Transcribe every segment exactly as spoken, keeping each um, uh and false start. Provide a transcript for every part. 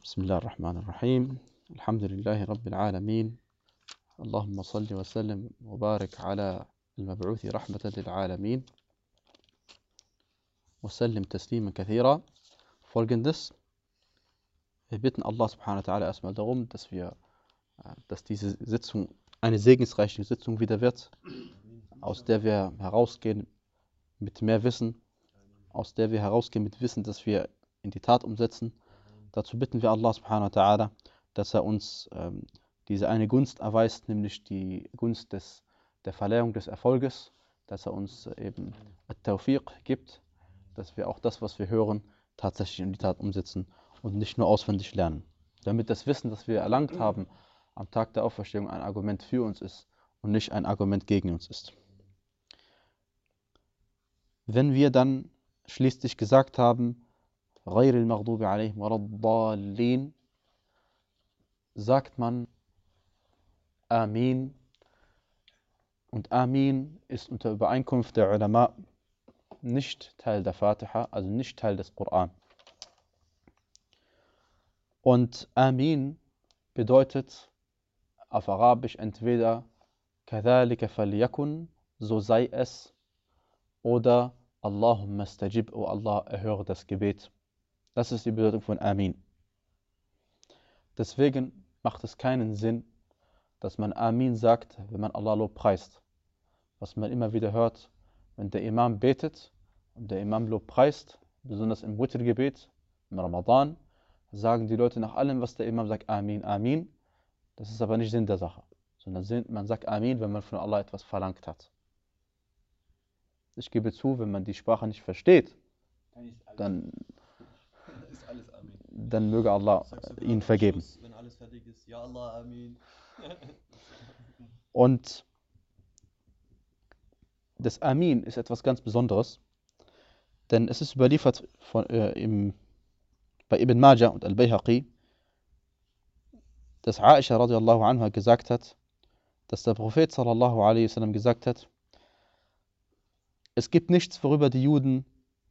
بسم الله الرحمن الرحيم الحمد لله رب العالمين اللهم صل وسلم وبارك على المبعوث رحمة للعالمين وسلم تسليما كثيرا. Folgendes: Wir bitten Allah subhanahu wa ta'ala erstmal darum, dass wir, dass diese Sitzung eine segensreiche Sitzung wieder wird, aus der wir herausgehen mit mehr Wissen, aus der wir herausgehen mit Wissen, das wir in die Tat umsetzen. Dazu bitten wir Allah subhanahu wa ta'ala, dass er uns ähm, diese eine Gunst erweist, nämlich die Gunst des, der Verleihung des Erfolges, dass er uns äh, eben At-Tawfiq gibt, dass wir auch das, was wir hören, tatsächlich in die Tat umsetzen und nicht nur auswendig lernen. Damit das Wissen, das wir erlangt haben, am Tag der Auferstehung ein Argument für uns ist und nicht ein Argument gegen uns ist. Wenn wir dann schließlich gesagt haben, غير المغضوب عليهم ولا الضالين, sagt man Amin, und Amin ist unter Übereinkunft der Ulama nicht Teil der Fatiha, also nicht Teil des Koran. Und Amin bedeutet auf Arabisch entweder كذلك فليكن, so sei es, oder Allahumma stajib, o Allah, erhöre das Gebet. Das ist die Bedeutung von Amin. Deswegen macht es keinen Sinn, dass man Amin sagt, wenn man Allah Lob preist. Was man immer wieder hört, wenn der Imam betet und der Imam Lob preist, besonders im Witr-Gebet, im Ramadan, sagen die Leute nach allem, was der Imam sagt, Amin, Amin. Das ist aber nicht Sinn der Sache, sondern man sagt Amin, wenn man von Allah etwas verlangt hat. Ich gebe zu, wenn man die Sprache nicht versteht, dann, ist alles Amin. dann möge Allah ihn vergeben. Schluss, wenn alles fertig ist, ja Allah, Amin. Und das Amin ist etwas ganz Besonderes, denn es ist überliefert von, äh, im, bei Ibn Majah und Al-Bayhaqi, dass Aisha radiallahu anha gesagt hat, dass der Prophet sallallahu alaihi wasallam gesagt hat, es gibt nichts, worüber die Juden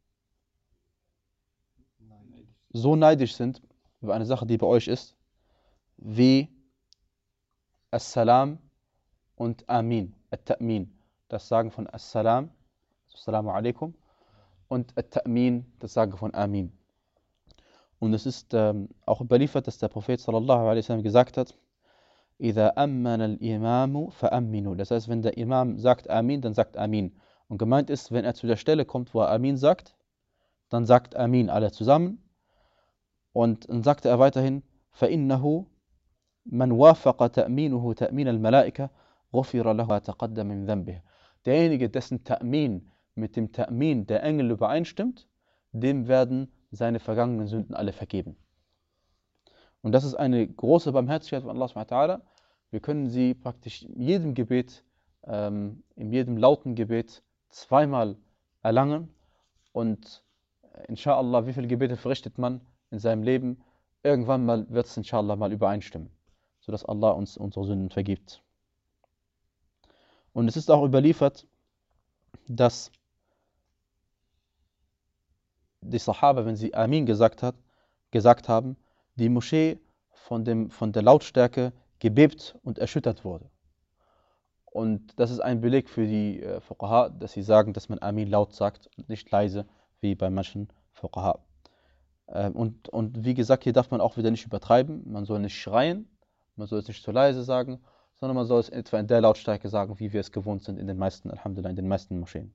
so neidisch sind, über eine Sache, die bei euch ist, wie As-Salam und Amin, At-Ta'min, das Sagen von As-Salam, Assalamu alaikum, und At-Ta'min, das Sagen von Amin. Und es ist ähm, auch überliefert, dass der Prophet sallallahu alaihi wasallam gesagt hat, إِذَا أَمَّنَ الْإِمَامُ فَأَمِّنُوا. Das heißt, wenn der Imam sagt Amin, dann sagt Amin. Und gemeint ist, wenn er zu der Stelle kommt, wo er Amin sagt, dann sagt Amin alle zusammen. Und dann sagte er weiterhin, فَإِنَّهُ مَنْ وَافَقَ تَأْمِينُهُ تَأْمِينَ الْمَلَائِكَةِ غُفِرَ لَهُ مَا تَقَدَّمَ مِنْ ذَنْبِهِ. Derjenige, dessen Ta'min mit dem Ta'min der Engel übereinstimmt, dem werden seine vergangenen Sünden alle vergeben. Und das ist eine große Barmherzigkeit von Allah subhanahu wa ta'ala. Wir können sie praktisch in jedem Gebet, ähm, in jedem lauten Gebet zweimal erlangen. Und inshallah, wie viele Gebete verrichtet man in seinem Leben? Irgendwann mal wird es inshallah mal übereinstimmen, sodass Allah uns unsere Sünden vergibt. Und es ist auch überliefert, dass die Sahaba, wenn sie Amin gesagt, hat, gesagt haben, die Moschee von, dem, von der Lautstärke gebebt und erschüttert wurde. Und das ist ein Beleg für die äh, Fuqaha, dass sie sagen, dass man Amin laut sagt und nicht leise, wie bei manchen Fuqaha. Ähm, und, und wie gesagt, hier darf man auch wieder nicht übertreiben. Man soll nicht schreien, man soll es nicht zu leise sagen, sondern man soll es etwa in der Lautstärke sagen, wie wir es gewohnt sind in den meisten, Alhamdulillah, in den meisten Moscheen.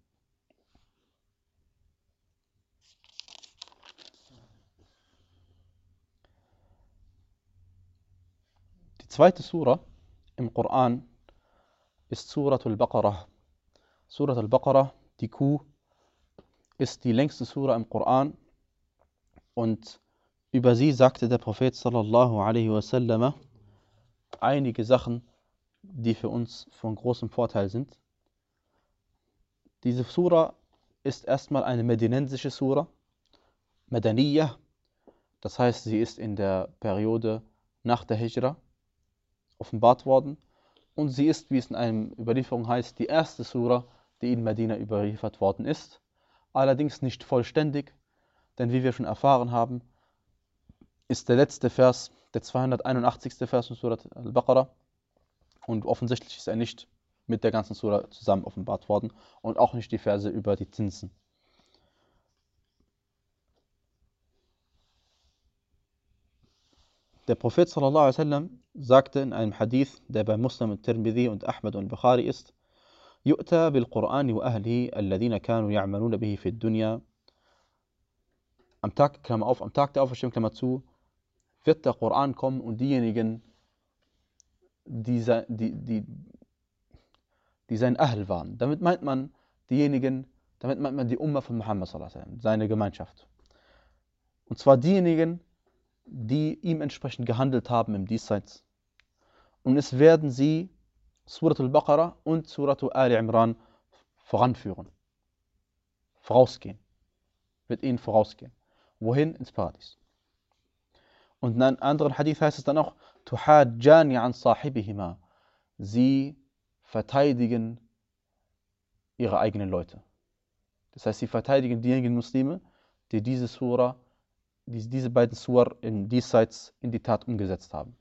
Die zweite Sura im Koran ist Surat al-Baqarah. Surat al-Baqarah, die Kuh, ist die längste Sura im Koran, und über sie sagte der Prophet sallallahu alaihi wasallam einige Sachen, die für uns von großem Vorteil sind. Diese Sura ist erstmal eine medinensische Sura, Madaniyah, das heißt, sie ist in der Periode nach der Hijra offenbart worden. Und sie ist, wie es in einer Überlieferung heißt, die erste Sura, die in Medina überliefert worden ist. Allerdings nicht vollständig, denn wie wir schon erfahren haben, ist der letzte Vers, der zweihunderteinundachtzigste Vers in Surat al-Baqarah. Und offensichtlich ist er nicht mit der ganzen Sura zusammen offenbart worden und auch nicht die Verse über die Zinsen. Der Prophet sallallahu alaihi wasallam sagte in einem Hadith, der bei Muslim und Tirmidhi und Ahmad und Bukhari ist: يؤتى بالقرآن وأهله الذين كانوا يعملون به في الدنيا. Am Tag, Klammer auf, am Tag der Auferstehung, Klammer zu, wird der Koran kommen und diejenigen, die, die, die, die sein Ahl waren. Damit meint man diejenigen, damit meint man die Umma von Muhammad sallallahu alaihi wasallam, seine Gemeinschaft. Und zwar diejenigen, die ihm entsprechend gehandelt haben im Diesseits. Und es werden sie Surat al-Baqarah und Surat Ali Imran voranführen. Vorausgehen. Wird ihnen vorausgehen. Wohin? Ins Paradies. Und in einem anderen Hadith heißt es dann auch: Tuhajjani an sahibihima. Sie verteidigen ihre eigenen Leute. Das heißt, sie verteidigen diejenigen Muslime, die diese Surah, die diese beiden Surah im Diesseits in die Tat umgesetzt haben.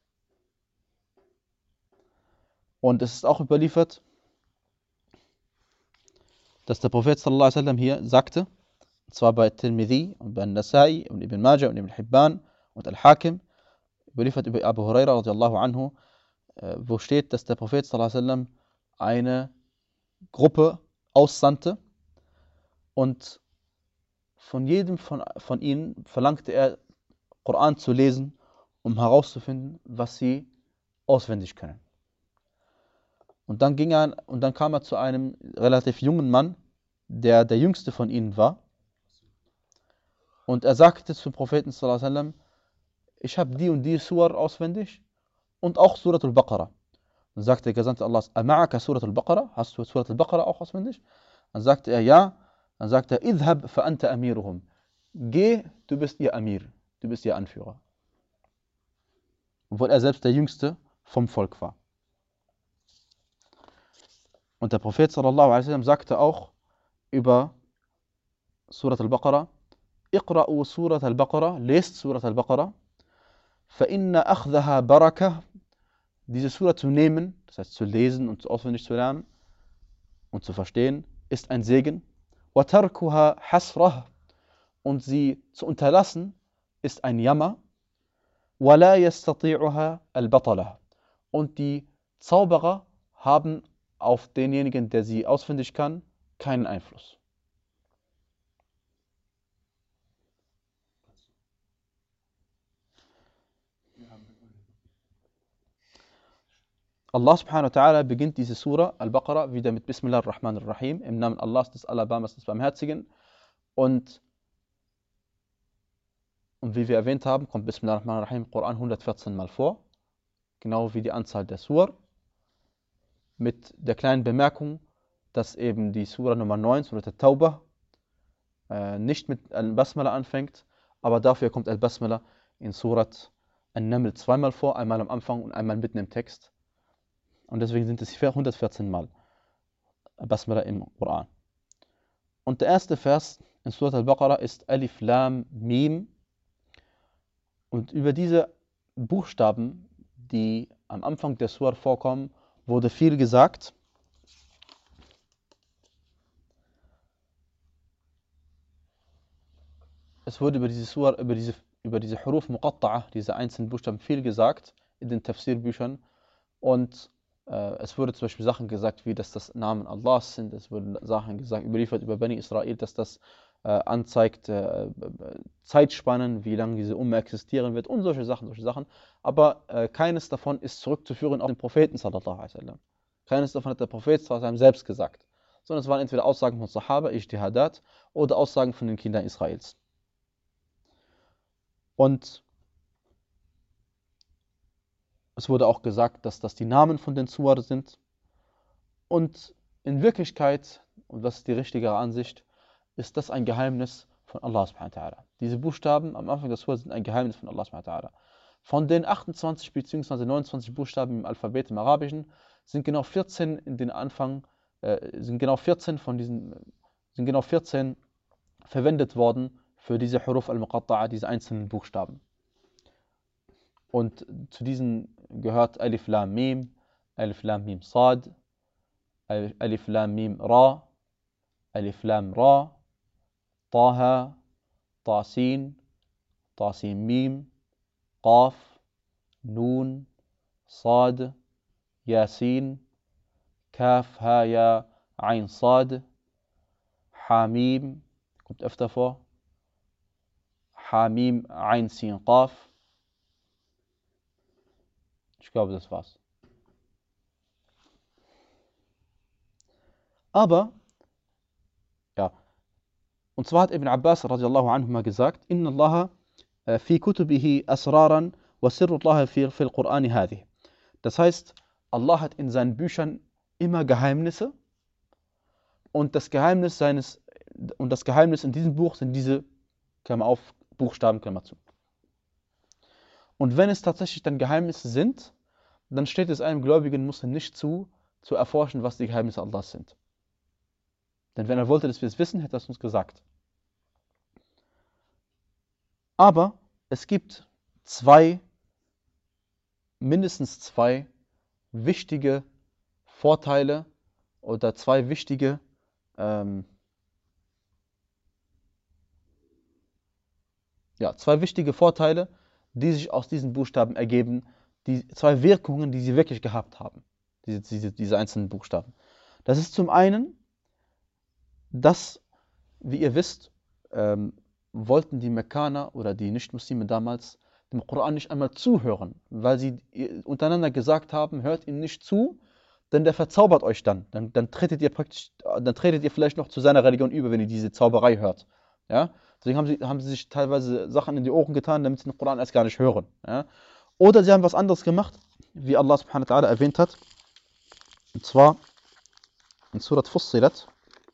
Und es ist auch überliefert, dass der Prophet sallallahu alaihi wasallam hier sagte, und zwar bei Tirmidhi und bei Nasai und Ibn Majah und Ibn Hibban und Al-Hakim, überliefert über Abu Huraira radiallahu anhu, wo steht, dass der Prophet sallallahu alaihi wasallam eine Gruppe aussandte und von jedem von, von ihnen verlangte er, Koran zu lesen, um herauszufinden, was sie auswendig können. Und dann, ging er, und dann kam er zu einem relativ jungen Mann, der der jüngste von ihnen war. Und er sagte zum Propheten sallallahu alaihi wasallam: Ich habe die und die Surah auswendig und auch Surat al-Baqarah. Dann sagte der Gesandte Allahs: Ama'aka Surat al-Baqarah? Hast du Surat al-Baqarah auch auswendig? Dann sagte er: Ja. Dann sagte er: Idhab fa anta amiruhum. Geh, du bist ihr Amir, du bist ihr Anführer. Obwohl er selbst der Jüngste vom Volk war. Und der Prophet sallallahu alaihi wasallam sagte auch über Surat al-Baqarah: Iqra'u Surat al-Baqarah, lest Surat al-Baqarah, fa inna akhdaha barakah. Diese Surah zu nehmen, das heißt zu lesen und auswendig zu lernen und zu verstehen, ist ein Segen. Wa tarkuha hasrah, und sie zu unterlassen ist ein Jammer. Wa la yastati'uha al-batalah, und die Zauberer haben auf denjenigen, der sie auswendig kann, keinen Einfluss. Allah subhanahu wa ta'ala beginnt diese Surah Al-Baqarah wieder mit Bismillah ar-Rahman ar-Rahim, im Namen Allahs des Allerbarmers des Barmherzigen. Und, und wie wir erwähnt haben, kommt Bismillah ar-Rahman ar-Rahim im Koran hundertvierzehn Mal vor, genau wie die Anzahl der Surah. Mit der kleinen Bemerkung, dass eben die Surah Nummer neun, Surah At-Tawbah, äh, nicht mit Al-Basmala anfängt, aber dafür kommt Al-Basmala in Surat An-Naml zweimal vor, einmal am Anfang und einmal mitten im Text. Und deswegen sind es hundertvierzehn Mal Basmala im Koran. Und der erste Vers in Surat Al-Baqarah ist Alif Lam Mim. Und über diese Buchstaben, die am Anfang der Surah vorkommen, wurde viel gesagt. Es wurde über diese Surah, über diese, über diese Huruf Muqatta'a, diese einzelnen Buchstaben, viel gesagt in den Tafsir-Büchern. Und äh, es wurde zum Beispiel Sachen gesagt, wie dass das Namen Allahs sind. Es wurden Sachen gesagt, überliefert über Bani Israel, dass das äh, anzeigt äh, Zeitspannen, wie lange diese Umma existieren wird und solche Sachen, solche Sachen. Aber äh, keines davon ist zurückzuführen auf den Propheten sallallahu alaihi wasallam. Keines davon hat der Prophet sallallahu alaihi wasallam selbst gesagt. Sondern es waren entweder Aussagen von Sahaba, Ijtihadat, oder Aussagen von den Kindern Israels. Und es wurde auch gesagt, dass das die Namen von den Surah sind. Und in Wirklichkeit, und das ist die richtige Ansicht, ist das ein Geheimnis von Allah subhanahu wa ta'ala. Diese Buchstaben am Anfang der Surah sind ein Geheimnis von Allah subhanahu wa ta'ala. Von den achtundzwanzig bzw. neunundzwanzig Buchstaben im Alphabet im Arabischen sind genau vierzehn in den Anfang, äh, sind genau vierzehn von diesen, sind genau vierzehn verwendet worden für diese Huruf al-Muqatta'a, diese einzelnen Buchstaben. Und zu diesen gehört Alif Lam Mim, Alif Lam Mim Sad, Alif Lam Mim Ra, Alif Lam Ra, Taha, Tasin, Tasin Mim, Qaf, Nun, Sad, Yasin, Kaf, Ha, Ya, Ain, Sad, Hamim, kommt öfter vor, Hamim, Ain, Sin, Qaf. Ich glaube, das war's. Aber, ja, und zwar hat Ibn Abbas radiallahu anhu mal gesagt, Inna Allah fi kutubihi asraran wa sirrullahi fi fil Qur'ani hadhi. Das heißt, Allah hat in seinen Büchern immer Geheimnisse und das Geheimnis seines und das Geheimnis in diesem Buch sind diese, Klammer auf, Buchstaben, Klammer zu. Und wenn es tatsächlich dann Geheimnisse sind, dann steht es einem gläubigen Muslim nicht zu, zu erforschen, was die Geheimnisse Allahs sind. Denn wenn er wollte, dass wir es wissen, hätte er es uns gesagt. Aber es gibt zwei, mindestens zwei wichtige Vorteile oder zwei wichtige ähm, ja, zwei wichtige Vorteile, die sich aus diesen Buchstaben ergeben, die zwei Wirkungen, die sie wirklich gehabt haben, diese, diese, diese einzelnen Buchstaben. Das ist zum einen, dass, wie ihr wisst, ähm, wollten die Mekkaner oder die Nichtmuslime damals dem Koran nicht einmal zuhören, weil sie untereinander gesagt haben, hört ihm nicht zu, denn der verzaubert euch dann. Dann, dann, tretet ihr praktisch, dann tretet ihr vielleicht noch zu seiner Religion über, wenn ihr diese Zauberei hört. Ja? Deswegen haben sie, haben sie sich teilweise Sachen in die Ohren getan, damit sie den Koran erst gar nicht hören. Ja? Oder sie haben was anderes gemacht, wie Allah subhanahu wa ta'ala erwähnt hat, und zwar in Surat Fussilat.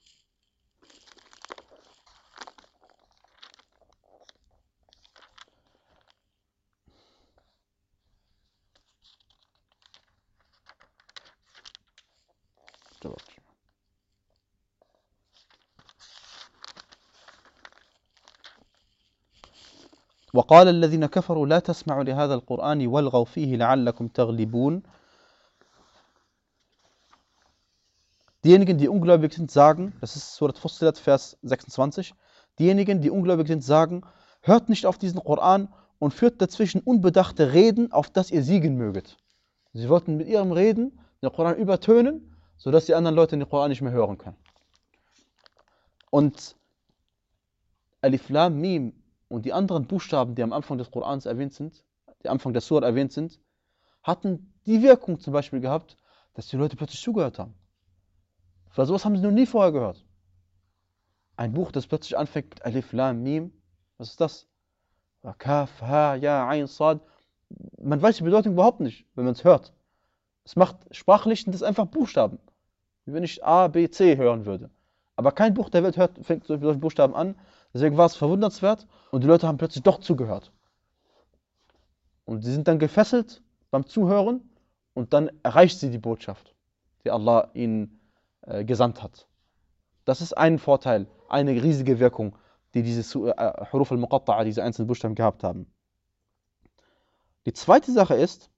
وقال الذين كفروا لا تسمعوا لهذا القرآن والغوا فيه لعلكم تغلبون. Diejenigen, die ungläubig sind, sagen, das ist Surat Fussilat, Vers sechsundzwanzig, diejenigen, die ungläubig sind, sagen, hört nicht auf diesen Koran und führt dazwischen unbedachte Reden, auf das ihr siegen möget. Sie wollten mit ihrem Reden den Koran übertönen, sodass die anderen Leute den Koran nicht mehr hören können. Und Alif Lam Mim und die anderen Buchstaben, die am Anfang des Korans erwähnt sind, die am Anfang der Surah erwähnt sind, hatten die Wirkung zum Beispiel gehabt, dass die Leute plötzlich zugehört haben. Weil sowas haben sie noch nie vorher gehört. Ein Buch, das plötzlich anfängt mit Alif Lam Mim, was ist das? Kaf, Ha, Ya, Ain, Sad. Man weiß die Bedeutung überhaupt nicht, wenn man es hört. Es macht sprachlich das einfach Buchstaben. Wie wenn ich A, B, C hören würde. Aber kein Buch der Welt hört, fängt solche Buchstaben an. Deswegen war es verwundernswert und die Leute haben plötzlich doch zugehört. Und sie sind dann gefesselt beim Zuhören und dann erreicht sie die Botschaft, die Allah ihnen äh, gesandt hat. Das ist ein Vorteil, eine riesige Wirkung, die diese äh, Huruf al-Muqatta'a, diese einzelnen Buchstaben gehabt haben. Die zweite Sache ist,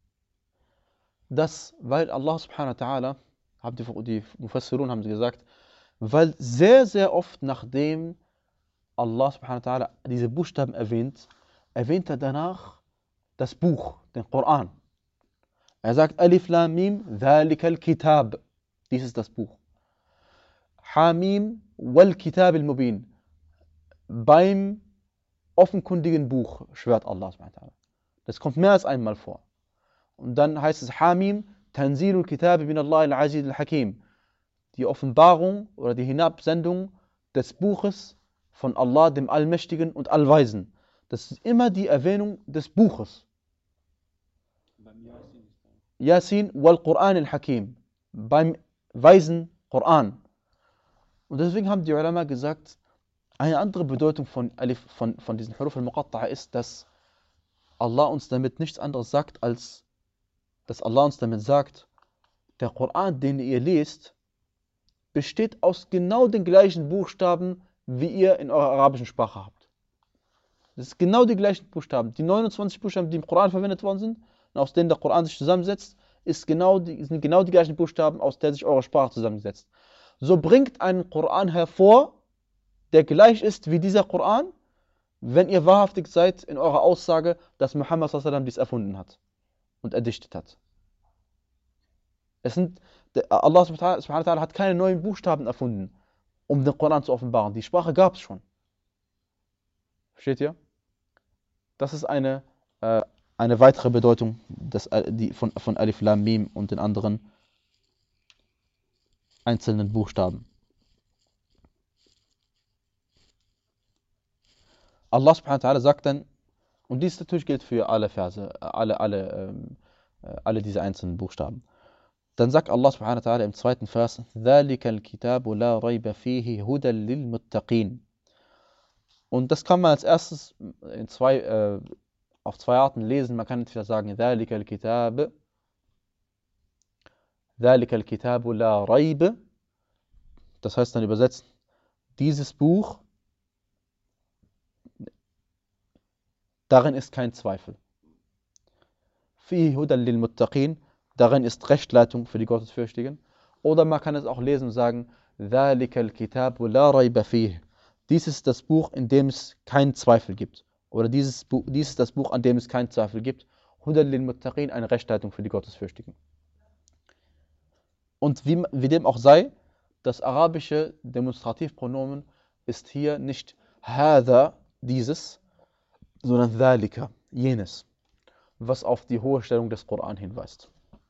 dass, weil Allah subhanahu wa ta'ala, haben die, die Mufassirun haben sie gesagt, weil sehr, sehr oft nachdem Allah subhanahu wa ta'ala diese Buchstaben erwähnt, erwähnt er danach das Buch, den Koran. Er sagt Alif Lam Mim, Dhalika al-Kitab. Dies ist das Buch. Hamim wal Kitab al-Mubin. Beim offenkundigen Buch schwört Allah subhanahu wa ta'ala. Das kommt mehr als einmal vor. Und dann heißt es Hamim, Tanzilul Kitab min Allah al-Aziz al-Hakim. Die Offenbarung oder die Hinabsendung des Buches von Allah, dem Allmächtigen und Allweisen. Das ist immer die Erwähnung des Buches. Yasin wal Quran al-Hakim. Beim weisen Koran. Und deswegen haben die Ulama gesagt, eine andere Bedeutung von, Alif, von, von diesen Huruf al-Muqatta'a ist, dass Allah uns damit nichts anderes sagt, als dass Allah uns damit sagt, der Koran, den ihr lest, besteht aus genau den gleichen Buchstaben, wie ihr in eurer arabischen Sprache habt. Das ist genau die gleichen Buchstaben. Die neunundzwanzig Buchstaben, die im Koran verwendet worden sind und aus denen der Koran sich zusammensetzt, ist genau die, sind genau die gleichen Buchstaben, aus der sich eure Sprache zusammensetzt. So bringt einen Koran hervor, der gleich ist wie dieser Koran, wenn ihr wahrhaftig seid in eurer Aussage, dass Muhammad sallallahu alaihi wasallam dies erfunden hat und erdichtet hat. Es sind, Allah subhanahu wa ta'ala hat keine neuen Buchstaben erfunden, um den Koran zu offenbaren. Die Sprache gab es schon. Versteht ihr? Das ist eine, äh, eine weitere Bedeutung des, die von, von Alif Lam Mim und den anderen einzelnen Buchstaben. Allah subhanahu wa ta'ala sagt dann, und dies natürlich gilt für alle Verse, alle, alle, ähm, alle diese einzelnen Buchstaben. Dann sagt Allah subhanahu wa ta'ala im zweiten Vers, ذَلِكَ الْكِتَابُ لَا رَيْبَ فِيهِ هُدًى لِلْمُتَّقِينَ. Und das kann man als erstes in zwei, äh, auf zwei Arten lesen. Man kann entweder sagen, ذَلِكَ الْكِتَابُ ذَلِكَ الْكِتَابُ لَا رَيْبَ. Das heißt dann übersetzt, dieses Buch, darin ist kein Zweifel. فِيهِ هُدًى لِلْمُتَّقِينَ. Darin ist Rechtleitung für die Gottesfürchtigen. Oder man kann es auch lesen und sagen, ذَلِكَ الْكِتَابُ لَا رَيْبَ فِيهِ. Dies ist das Buch, in dem es keinen Zweifel gibt. Oder dieses Buch, dies ist das Buch, an dem es keinen Zweifel gibt. هُدًى لِلْمُتَّقِينَ, eine Rechtleitung für die Gottesfürchtigen. Und wie, wie dem auch sei, das arabische Demonstrativpronomen ist hier nicht هذا, dieses, sondern ذَلِكَ, jenes, was auf die hohe Stellung des Koran hinweist.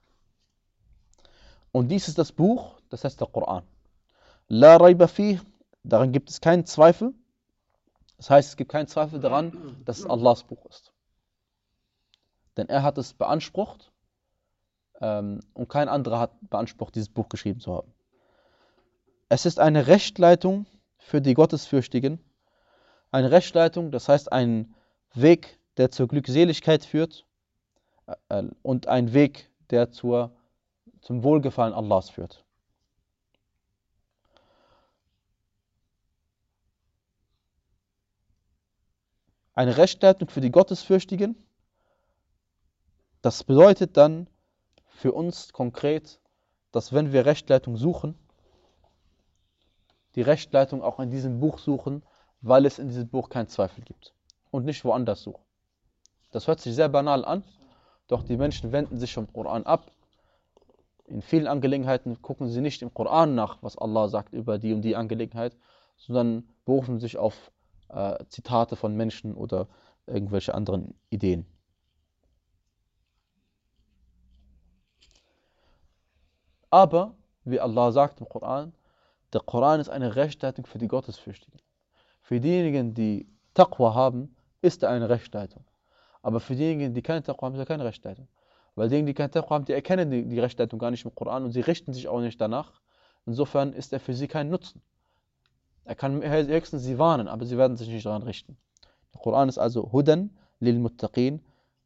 Und dies ist das Buch, das heißt der Koran. La rayba fih, daran gibt es keinen Zweifel. Das heißt, es gibt keinen Zweifel daran, dass es Allahs Buch ist. Denn er hat es beansprucht ähm, und kein anderer hat beansprucht, dieses Buch geschrieben zu haben. Es ist eine Rechtleitung für die Gottesfürchtigen. Eine Rechtleitung, das heißt ein Weg, der zur Glückseligkeit führt äh, und ein Weg, der zur zum Wohlgefallen Allahs führt. Eine Rechtleitung für die Gottesfürchtigen, das bedeutet dann für uns konkret, dass wenn wir Rechtleitung suchen, die Rechtleitung auch in diesem Buch suchen, weil es in diesem Buch keinen Zweifel gibt und nicht woanders suchen. Das hört sich sehr banal an, doch die Menschen wenden sich vom Koran ab. In vielen Angelegenheiten gucken sie nicht im Koran nach, was Allah sagt über die und die Angelegenheit, sondern berufen sich auf äh, Zitate von Menschen oder irgendwelche anderen Ideen. Aber, wie Allah sagt im Koran, der Koran ist eine Rechtleitung für die Gottesfürchtigen. Für diejenigen, die Taqwa haben, ist er eine Rechtleitung. Aber für diejenigen, die keine Taqwa haben, ist er keine Rechtleitung. Weil diejenigen, die keine Taqwa haben, die erkennen die, die Rechtleitung gar nicht im Koran und sie richten sich auch nicht danach. Insofern ist er für sie kein Nutzen. Er kann höchstens sie warnen, aber sie werden sich nicht daran richten. Der Koran ist also Hudan lil Muttaqin.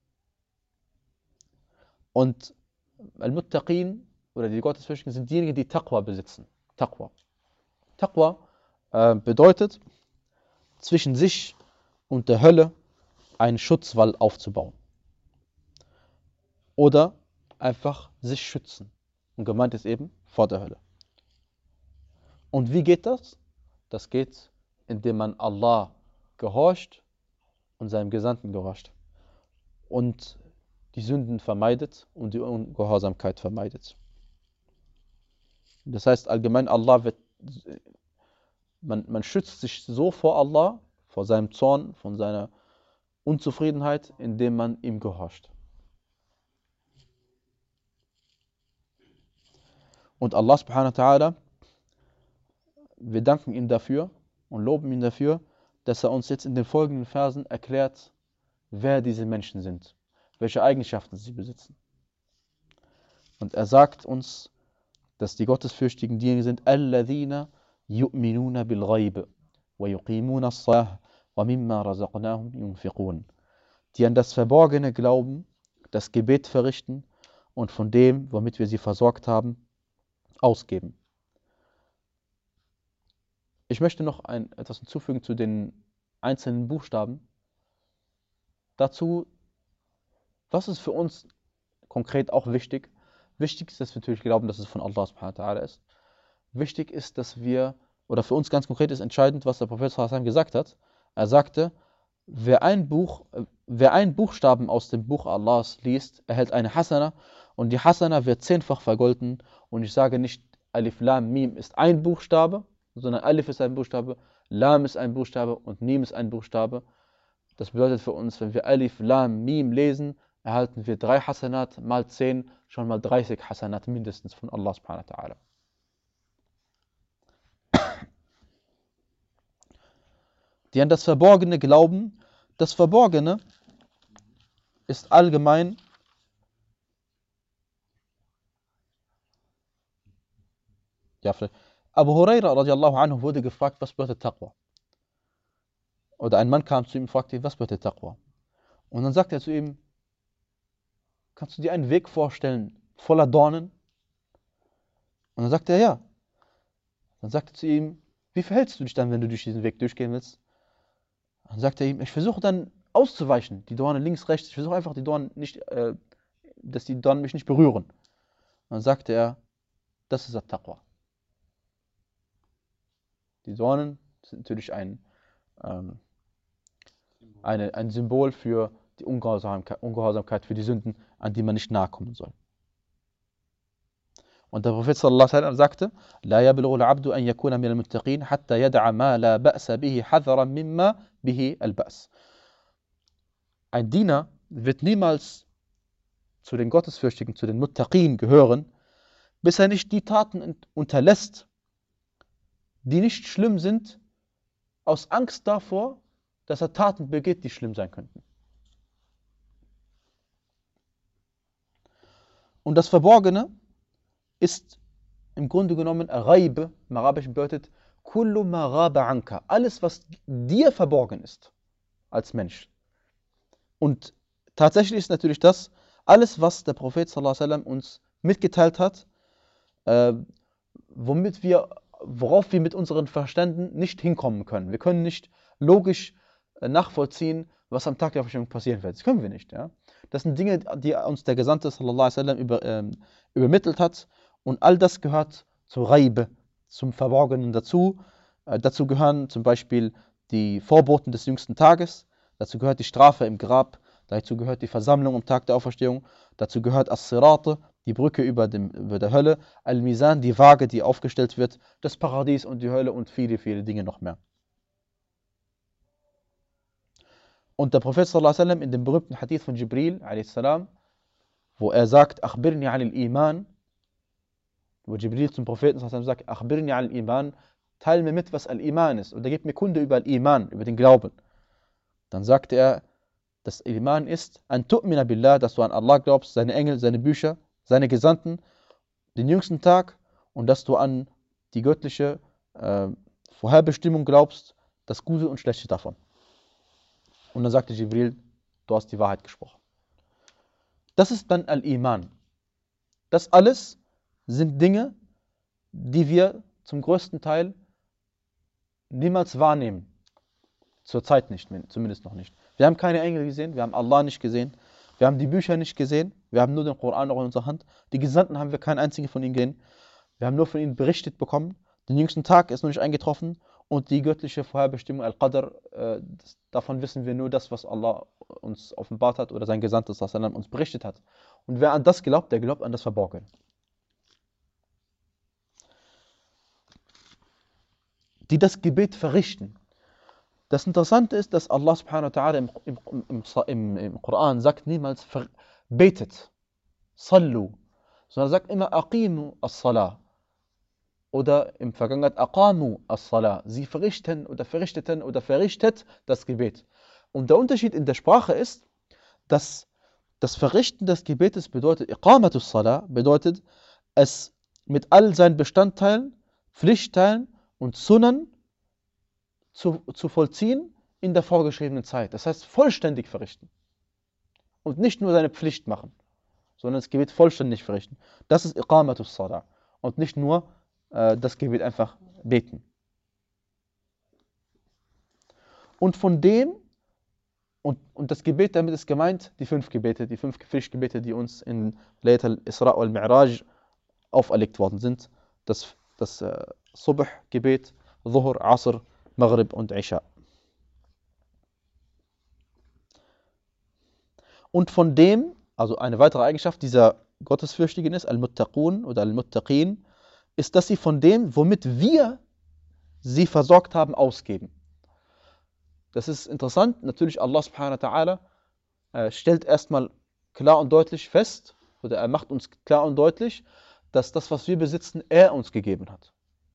Und Al-Muttaqin oder die Gottesfürchtigen sind diejenigen, die Taqwa besitzen. Taqwa. Taqwa äh, bedeutet, zwischen sich und der Hölle einen Schutzwall aufzubauen. Oder einfach sich schützen. Und gemeint ist eben vor der Hölle. Und wie geht das? Das geht, indem man Allah gehorcht und seinem Gesandten gehorcht. Und die Sünden vermeidet und die Ungehorsamkeit vermeidet. Das heißt allgemein, Allah wird, man, man schützt sich so vor Allah, vor seinem Zorn, von seiner Unzufriedenheit, indem man ihm gehorcht. Und Allah subhanahu wa ta'ala, wir danken ihm dafür und loben ihn dafür, dass er uns jetzt in den folgenden Versen erklärt, wer diese Menschen sind, welche Eigenschaften sie besitzen. Und er sagt uns, dass die Gottesfürchtigen diejenigen sind, الَّذِينَ يُؤْمِنُونَ بِالْغَيْبِ وَيُقِيمُونَ الصَّلَاةَ وَمِمَّا رَزَقْنَاهُمْ يُنْفِقُونَ, die an das Verborgene glauben, das Gebet verrichten und von dem, womit wir sie versorgt haben, ausgeben. Ich möchte noch ein, etwas hinzufügen zu den einzelnen Buchstaben. dazu, was ist für uns konkret auch wichtig? Wichtig ist, dass wir natürlich glauben, dass es von Allah subhanahu wa ta'ala ist. Wichtig ist, dass wir, oder für uns ganz konkret ist entscheidend, was der Prophet sallallahu alaihi wasallam gesagt hat. Er sagte, wer ein Buch, wer einen Buchstaben aus dem Buch Allahs liest, erhält eine Hasana und die Hasana wird zehnfach vergolden. Und ich sage nicht, Alif Lam Mim ist ein Buchstabe, sondern Alif ist ein Buchstabe, Lam ist ein Buchstabe und Mim ist ein Buchstabe. Das bedeutet für uns, wenn wir Alif Lam Mim lesen, erhalten wir drei Hasanat mal zehn, schon mal dreißig Hasanat mindestens von Allah subhanahu wa ta'ala. Die an das Verborgene glauben, das Verborgene ist allgemein ja, vielleicht. Abu Huraira radiallahu anhu wurde gefragt, was bedeutet Taqwa? Oder ein Mann kam zu ihm und fragte ihn, was bedeutet Taqwa? Und dann sagte er zu ihm, kannst du dir einen Weg vorstellen, voller Dornen? Und dann sagte er, ja. Dann sagte er zu ihm, wie verhältst du dich dann, wenn du durch diesen Weg durchgehen willst? Dann sagte er ihm, ich versuche dann auszuweichen, die Dornen links, rechts, ich versuche einfach die Dornen nicht, äh, dass die Dornen mich nicht berühren. Und dann sagte er, das ist das Taqwa. Die Dornen sind natürlich ein, ähm, eine, ein Symbol für die Ungehorsamkeit, Ungehorsamkeit, für die Sünden, an die man nicht nahe kommen soll. Und der Prophet sallallahu alaihi wasallam sagte, لا يبلغ العبد أن يكون من المتقين حتى يدع ما لا بأس به حذرا مما به البأس. Ein Diener wird niemals zu den Gottesfürchtigen, zu den Muttaqin gehören, bis er nicht die Taten unterlässt, die nicht schlimm sind, aus Angst davor, dass er Taten begeht, die schlimm sein könnten. Und das Verborgene ist im Grunde genommen Ghaib, im Arabischen bedeutet Kullu ma ghaba anka, alles was dir verborgen ist als Mensch. Und tatsächlich ist natürlich das, alles was der Prophet sallallahu alaihi wasallam uns mitgeteilt hat, äh, womit wir, worauf wir mit unseren Verständen nicht hinkommen können. Wir können nicht logisch äh, nachvollziehen, was am Tag der Auferstehung passieren wird. Das können wir nicht. Ja? Das sind Dinge, die uns der Gesandte sallallahu alaihi wasallam über, ähm, übermittelt hat. Und all das gehört zur Ghaib, zum Verborgenen dazu. Äh, dazu gehören zum Beispiel die Vorboten des jüngsten Tages. Dazu gehört die Strafe im Grab. Dazu gehört die Versammlung am Tag der Auferstehung. Dazu gehört As-Sirat, die Brücke über, dem, über der Hölle. Al-Mizan, die Waage, die aufgestellt wird. Das Paradies und die Hölle und viele, viele Dinge noch mehr. Und der Prophet sallallahu alaihi wasallam in dem berühmten Hadith von Jibril alaihi salam, wo er sagt, Akhbirni al iman, wo Jibril zum Propheten sallallahu alaihi wasallam sagt, Akhbirni al iman, teil mir mit, was al-Iman ist. Und er gibt mir Kunde über al-Iman, über den Glauben. Dann sagte er, das Iman ist, an tu'mina billah, dass du an Allah glaubst, seine Engel, seine Bücher, seine Gesandten, den jüngsten Tag und dass du an die göttliche äh, Vorherbestimmung glaubst, das Gute und Schlechte davon. Und dann sagte Jibril, du hast die Wahrheit gesprochen. Das ist dann Al-Iman. Das alles sind Dinge, die wir zum größten Teil niemals wahrnehmen. Zurzeit nicht, zumindest noch nicht. Wir haben keine Engel gesehen, wir haben Allah nicht gesehen, wir haben die Bücher nicht gesehen, wir haben nur den Koran noch in unserer Hand. Die Gesandten haben wir keinen einzigen von ihnen gesehen. Wir haben nur von ihnen berichtet bekommen. Den jüngsten Tag ist noch nicht eingetroffen und die göttliche Vorherbestimmung, Al-Qadr, äh, das, davon wissen wir nur das, was Allah uns offenbart hat oder sein Gesandter sallam uns berichtet hat. Und wer an das glaubt, der glaubt an das Verborgene. Die das Gebet verrichten. Das Interessante ist, dass Allah subhanahu wa ta'ala im, im, im, im, im Koran sagt niemals betet, sallu, sondern sagt immer aqimu as-salah. Oder im Vergangenheit aqamu as-salah. Sie verrichten oder verrichteten oder verrichtet das Gebet. Und der Unterschied in der Sprache ist, dass das Verrichten des Gebetes bedeutet, iqamatu as-salah bedeutet, es mit all seinen Bestandteilen, Pflichtteilen und Sunnen Zu, zu vollziehen in der vorgeschriebenen Zeit. Das heißt, vollständig verrichten. Und nicht nur seine Pflicht machen, sondern das Gebet vollständig verrichten. Das ist Iqamatus Salah. Und nicht nur äh, das Gebet einfach beten. Und von dem, Und, und das Gebet, damit ist gemeint, die fünf Gebete, die fünf Pflichtgebete, die uns in Laylat al-Isra wal-Mi'raj auferlegt worden sind. Das, das äh, Subh-Gebet, Dhuhr, Asr, Maghrib und Isha. Und von dem, also eine weitere Eigenschaft dieser Gottesfürchtigen ist, Al-Muttaqun oder Al-Muttaqin, ist, dass sie von dem, womit wir sie versorgt haben, ausgeben. Das ist interessant. Natürlich, Allah subhanahu wa ta'ala äh, stellt erstmal klar und deutlich fest, oder er macht uns klar und deutlich, dass das, was wir besitzen, er uns gegeben hat.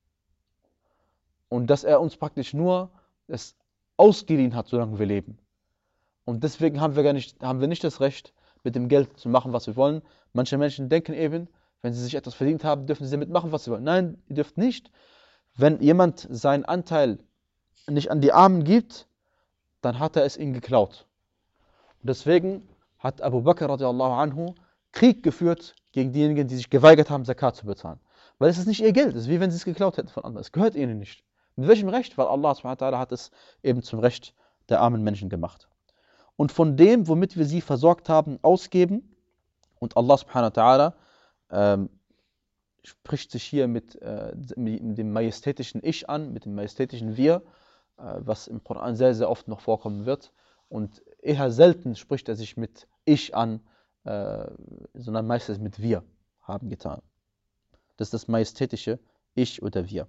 Und dass er uns praktisch nur es ausgeliehen hat, solange wir leben. Und deswegen haben wir, gar nicht, haben wir nicht das Recht, mit dem Geld zu machen, was wir wollen. Manche Menschen denken eben, wenn sie sich etwas verdient haben, dürfen sie damit machen, was sie wollen. Nein, ihr dürft nicht. Wenn jemand seinen Anteil nicht an die Armen gibt, dann hat er es ihnen geklaut. Und deswegen hat Abu Bakr radiallahu anhu Krieg geführt gegen diejenigen, die sich geweigert haben, Zakat zu bezahlen. Weil es ist nicht ihr Geld, es ist wie wenn sie es geklaut hätten von anderen. Es gehört ihnen nicht. Mit welchem Recht? Weil Allah subhanahu wa ta'ala hat es eben zum Recht der armen Menschen gemacht. Und von dem, womit wir sie versorgt haben, ausgeben. Und Allah subhanahu wa ta'ala ähm, spricht sich hier mit, äh, mit dem majestätischen Ich an, mit dem majestätischen Wir, äh, was im Koran sehr, sehr oft noch vorkommen wird. Und eher selten spricht er sich mit Ich an, äh, sondern meistens mit Wir haben getan. Das ist das majestätische Ich oder Wir.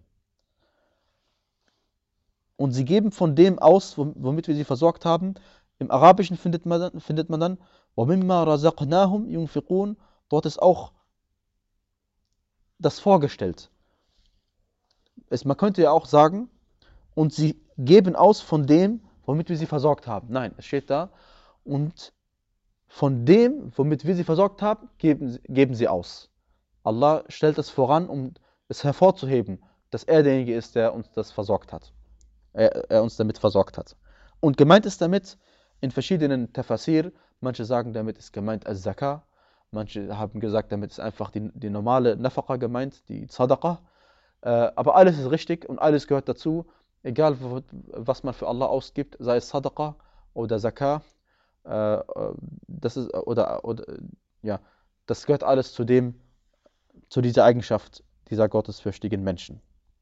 Und sie geben von dem aus, womit wir sie versorgt haben. Im Arabischen findet man, findet man dann وَمِمَّا رَزَقْنَاهُمْ يُنْفِقُونَ. Dort ist auch das vorgestellt. Es, man könnte ja auch sagen, und sie geben aus von dem, womit wir sie versorgt haben. Nein, es steht da, und von dem, womit wir sie versorgt haben, geben, geben sie aus. Allah stellt es voran, um es hervorzuheben, dass er derjenige ist, der uns das versorgt hat. Er, er uns damit versorgt hat. Und gemeint ist damit in verschiedenen Tafasir, manche sagen, damit ist gemeint Al-Zakah, manche haben gesagt, damit ist einfach die, die normale Nafaqa gemeint, die Sadaqah. Äh, aber alles ist richtig und alles gehört dazu, egal was man für Allah ausgibt, sei es Sadaqah oder Zakah, äh, das ist, oder, oder, ja, das gehört alles zu dem, zu dieser Eigenschaft dieser gottesfürchtigen Menschen.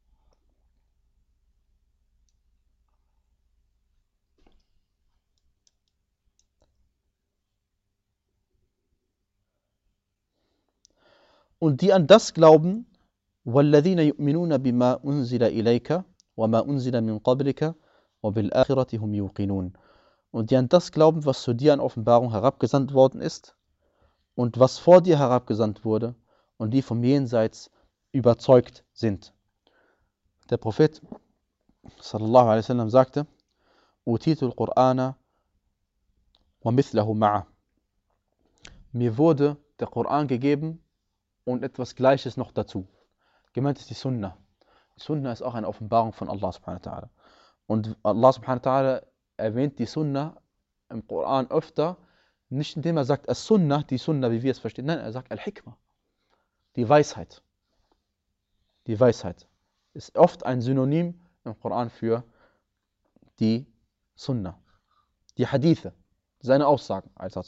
Und die an das glauben, وَالَّذِينَ يُؤْمِنُونَ بِمَا أُنزِلَ إِلَيْكَ وَمَا أُنزِلَ مِنْ قَبْلِكَ وَبِالْآخِرَةِ هُمْ يُوقِنُونَ. Und die an das glauben, was zu dir an Offenbarung herabgesandt worden ist und was vor dir herabgesandt wurde und die vom Jenseits überzeugt sind. Der Prophet sallallahu alaihi wasallam sagte, أُوتِيتُ الْقُرْآنَ وَمِثْلَهُ مَعَهُ. Mir wurde der Koran gegeben und etwas Gleiches noch dazu. Gemeint ist die Sunnah. Die Sunnah ist auch eine Offenbarung von Allah subhanahu wa ta'ala. Und Allah subhanahu wa ta'ala erwähnt die Sunnah im Koran öfter, nicht indem er sagt As-Sunnah, die Sunnah, wie wir es verstehen, nein, er sagt Al-Hikmah, die Weisheit. Die Weisheit ist oft ein Synonym im Koran für die Sunnah, die Hadithe, seine Aussagen.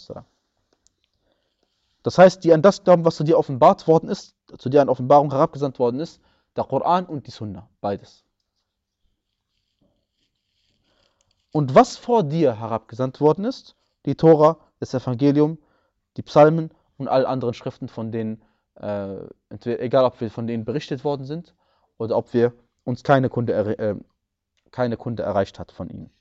Das heißt, die an das glauben, was zu dir offenbart worden ist, zu dir an Offenbarung herabgesandt worden ist, der Koran und die Sunnah, beides. Und was vor dir herabgesandt worden ist, die Tora, das Evangelium, die Psalmen und alle anderen Schriften, von denen, äh, entweder, egal ob wir von denen berichtet worden sind oder ob wir uns keine Kunde, äh, keine Kunde erreicht hat von ihnen.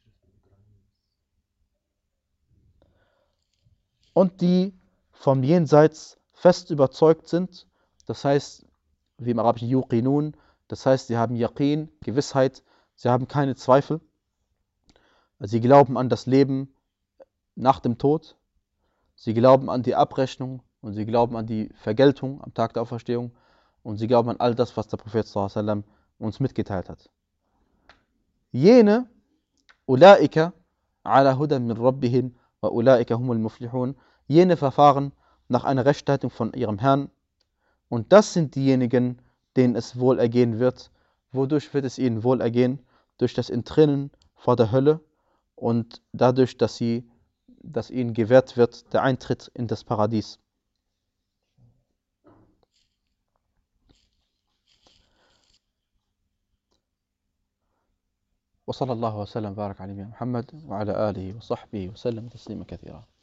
Und die vom Jenseits fest überzeugt sind, das heißt, wie im Arabischen Yuqinun, das heißt, sie haben Yaqin, Gewissheit, sie haben keine Zweifel. Sie glauben an das Leben nach dem Tod, sie glauben an die Abrechnung und sie glauben an die Vergeltung am Tag der Auferstehung und sie glauben an all das, was der Prophet sallallahu alaihi wasallam uns mitgeteilt hat. Jene, ulaika ala hudan min rabbihim wa ulaika humul muflihun, jene verfahren nach einer Rechtsleitung von ihrem Herrn und das sind diejenigen, denen es wohl ergehen wird. Wodurch wird es ihnen wohl ergehen? Durch das Entrinnen vor der Hölle und dadurch, dass sie dass ihnen gewährt wird der Eintritt in das Paradies. وصلى الله وسلم وبارك على نبينا محمد وعلى آله وصحبه وسلم تسليما كثيرا.